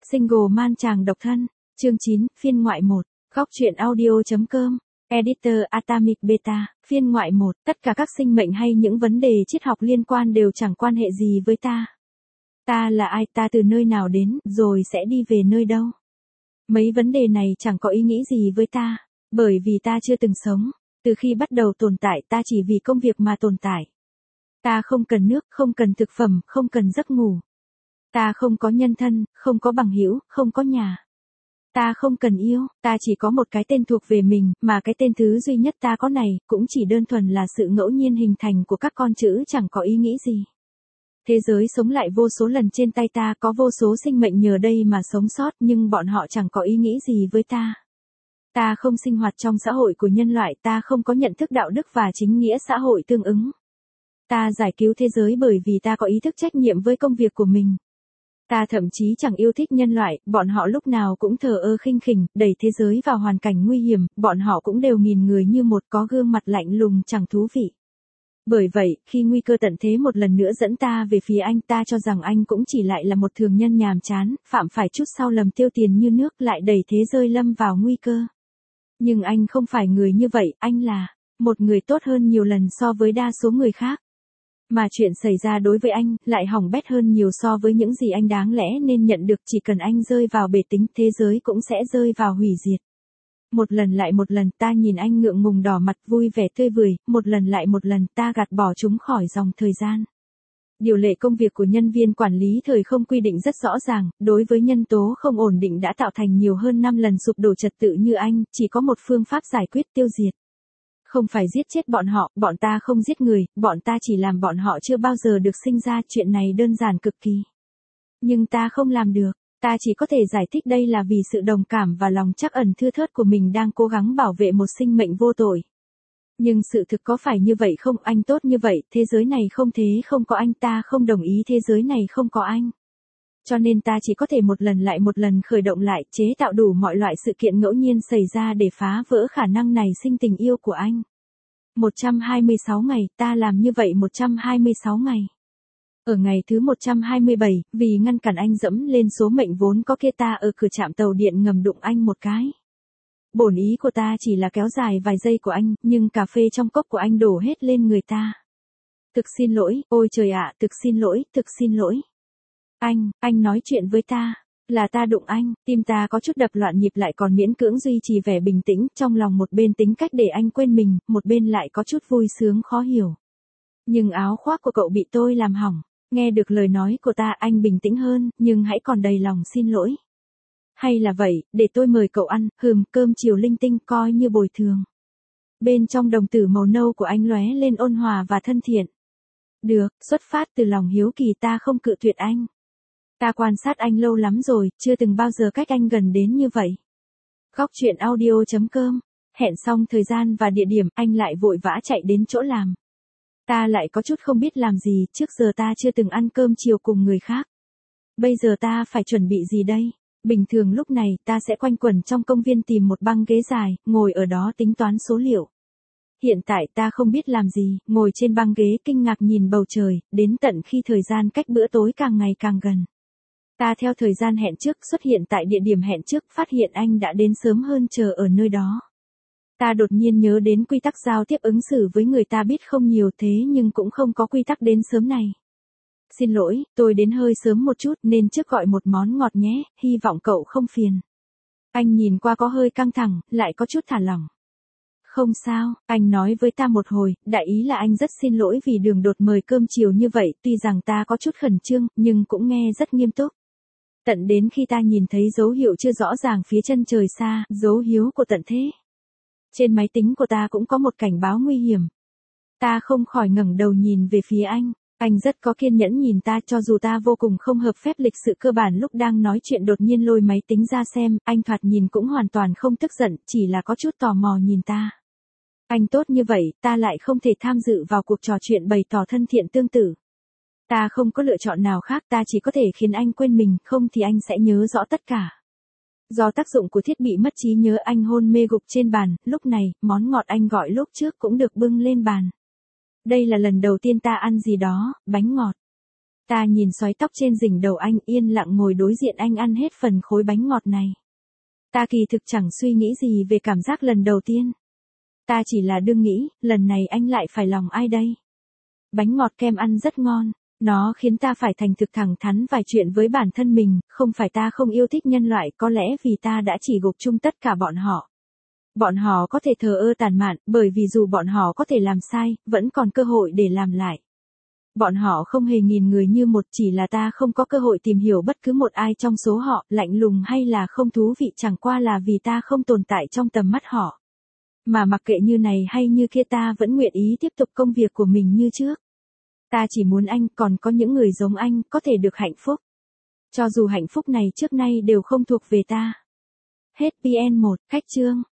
Single man chàng độc thân, chương 9, phiên ngoại 1, góc truyện audio.com, editor Atomic Beta, phiên ngoại 1, tất cả các sinh mệnh hay những vấn đề triết học liên quan đều chẳng quan hệ gì với ta. Ta là ai, ta từ nơi nào đến, rồi sẽ đi về nơi đâu. Mấy vấn đề này chẳng có ý nghĩa gì với ta, bởi vì ta chưa từng sống. Từ khi bắt đầu tồn tại ta chỉ vì công việc mà tồn tại. Ta không cần nước, không cần thực phẩm, không cần giấc ngủ. Ta không có nhân thân, không có bằng hữu, không có nhà. Ta không cần yêu, ta chỉ có một cái tên thuộc về mình, mà cái tên thứ duy nhất ta có này, cũng chỉ đơn thuần là sự ngẫu nhiên hình thành của các con chữ chẳng có ý nghĩ gì. Thế giới sống lại vô số lần trên tay ta, có vô số sinh mệnh nhờ đây mà sống sót, nhưng bọn họ chẳng có ý nghĩ gì với ta. Ta không sinh hoạt trong xã hội của nhân loại, ta không có nhận thức đạo đức và chính nghĩa xã hội tương ứng. Ta giải cứu thế giới bởi vì ta có ý thức trách nhiệm với công việc của mình. Ta thậm chí chẳng yêu thích nhân loại, bọn họ lúc nào cũng thờ ơ khinh khỉnh, đẩy thế giới vào hoàn cảnh nguy hiểm, bọn họ cũng đều nhìn người như một có gương mặt lạnh lùng chẳng thú vị. Bởi vậy, khi nguy cơ tận thế một lần nữa dẫn ta về phía anh, ta cho rằng anh cũng chỉ lại là một thường nhân nhàm chán, phạm phải chút sai lầm tiêu tiền như nước, lại đẩy thế giới lâm vào nguy cơ. Nhưng anh không phải người như vậy, anh là một người tốt hơn nhiều lần so với đa số người khác. Mà chuyện xảy ra đối với anh lại hỏng bét hơn nhiều so với những gì anh đáng lẽ nên nhận được, chỉ cần anh rơi vào bể tính, thế giới cũng sẽ rơi vào hủy diệt. Một lần lại một lần ta nhìn anh ngượng ngùng đỏ mặt vui vẻ tươi vời, một lần lại một lần ta gạt bỏ chúng khỏi dòng thời gian. Điều lệ công việc của nhân viên quản lý thời không quy định rất rõ ràng, đối với nhân tố không ổn định đã tạo thành nhiều hơn 5 lần sụp đổ trật tự như anh, chỉ có một phương pháp giải quyết: tiêu diệt. Không phải giết chết bọn họ, bọn ta không giết người, bọn ta chỉ làm bọn họ chưa bao giờ được sinh ra, chuyện này đơn giản cực kỳ. Nhưng ta không làm được, ta chỉ có thể giải thích đây là vì sự đồng cảm và lòng trắc ẩn thưa thớt của mình đang cố gắng bảo vệ một sinh mệnh vô tội. Nhưng sự thực có phải như vậy không? Anh tốt như vậy, thế giới này không thế không có anh, ta không đồng ý thế giới này không có anh. Cho nên ta chỉ có thể một lần lại một lần khởi động lại, chế tạo đủ mọi loại sự kiện ngẫu nhiên xảy ra để phá vỡ khả năng này sinh tình yêu của anh. 126 ngày, ta làm như vậy 126 ngày. Ở ngày thứ 127, vì ngăn cản anh dẫm lên số mệnh vốn có kia, ta ở cửa trạm tàu điện ngầm đụng anh một cái. Bổn ý của ta chỉ là kéo dài vài giây của anh, nhưng cà phê trong cốc của anh đổ hết lên người ta. Thực xin lỗi, ôi trời ạ, thực xin lỗi, thực xin lỗi. Anh nói chuyện với ta, là ta đụng anh, tim ta có chút đập loạn nhịp lại còn miễn cưỡng duy trì vẻ bình tĩnh, trong lòng một bên tính cách để anh quên mình, một bên lại có chút vui sướng khó hiểu. Nhưng áo khoác của cậu bị tôi làm hỏng, nghe được lời nói của ta anh bình tĩnh hơn, nhưng hãy còn đầy lòng xin lỗi. Hay là vậy, để tôi mời cậu ăn, cơm chiều linh tinh coi như bồi thường. Bên trong đồng tử màu nâu của anh lóe lên ôn hòa và thân thiện. Được, xuất phát từ lòng hiếu kỳ ta không cự tuyệt anh. Ta quan sát anh lâu lắm rồi, chưa từng bao giờ cách anh gần đến như vậy. Góc truyện audio.com, hẹn xong thời gian và địa điểm, anh lại vội vã chạy đến chỗ làm. Ta lại có chút không biết làm gì, trước giờ ta chưa từng ăn cơm chiều cùng người khác. Bây giờ ta phải chuẩn bị gì đây? Bình thường lúc này ta sẽ quanh quẩn trong công viên tìm một băng ghế dài, ngồi ở đó tính toán số liệu. Hiện tại ta không biết làm gì, ngồi trên băng ghế kinh ngạc nhìn bầu trời, đến tận khi thời gian cách bữa tối càng ngày càng gần. Ta theo thời gian hẹn trước xuất hiện tại địa điểm hẹn trước, phát hiện anh đã đến sớm hơn chờ ở nơi đó. Ta đột nhiên nhớ đến quy tắc giao tiếp ứng xử với người ta biết không nhiều thế nhưng cũng không có quy tắc đến sớm này. Xin lỗi, tôi đến hơi sớm một chút nên trước gọi một món ngọt nhé, hy vọng cậu không phiền. Anh nhìn qua có hơi căng thẳng, lại có chút thả lỏng. Không sao, anh nói với ta một hồi, đại ý là anh rất xin lỗi vì đường đột mời cơm chiều như vậy, tuy rằng ta có chút khẩn trương, nhưng cũng nghe rất nghiêm túc. Tận đến khi ta nhìn thấy dấu hiệu chưa rõ ràng phía chân trời xa, dấu hiếu của tận thế. Trên máy tính của ta cũng có một cảnh báo nguy hiểm. Ta không khỏi ngẩng đầu nhìn về phía anh rất có kiên nhẫn nhìn ta, cho dù ta vô cùng không hợp phép lịch sự cơ bản lúc đang nói chuyện đột nhiên lôi máy tính ra xem, anh thoạt nhìn cũng hoàn toàn không tức giận, chỉ là có chút tò mò nhìn ta. Anh tốt như vậy, ta lại không thể tham dự vào cuộc trò chuyện bày tỏ thân thiện tương tự. Ta không có lựa chọn nào khác, ta chỉ có thể khiến anh quên mình, không thì anh sẽ nhớ rõ tất cả. Do tác dụng của thiết bị mất trí nhớ, anh hôn mê gục trên bàn, lúc này, món ngọt anh gọi lúc trước cũng được bưng lên bàn. Đây là lần đầu tiên ta ăn gì đó, bánh ngọt. Ta nhìn xoáy tóc trên đỉnh đầu anh, yên lặng ngồi đối diện anh ăn hết phần khối bánh ngọt này. Ta kỳ thực chẳng suy nghĩ gì về cảm giác lần đầu tiên. Ta chỉ là đương nghĩ, lần này anh lại phải lòng ai đây? Bánh ngọt kem ăn rất ngon, nó khiến ta phải thành thực thẳng thắn vài chuyện với bản thân mình, không phải ta không yêu thích nhân loại, có lẽ vì ta đã chỉ gộp chung tất cả bọn họ. Bọn họ có thể thờ ơ tàn mạn, bởi vì dù bọn họ có thể làm sai, vẫn còn cơ hội để làm lại. Bọn họ không hề nghìn người như một, chỉ là ta không có cơ hội tìm hiểu bất cứ một ai trong số họ, lạnh lùng hay là không thú vị chẳng qua là vì ta không tồn tại trong tầm mắt họ. Mà mặc kệ như này hay như kia ta vẫn nguyện ý tiếp tục công việc của mình như trước. Ta chỉ muốn anh, còn có những người giống anh, có thể được hạnh phúc. Cho dù hạnh phúc này trước nay đều không thuộc về ta. Hết PN 1, khách chương.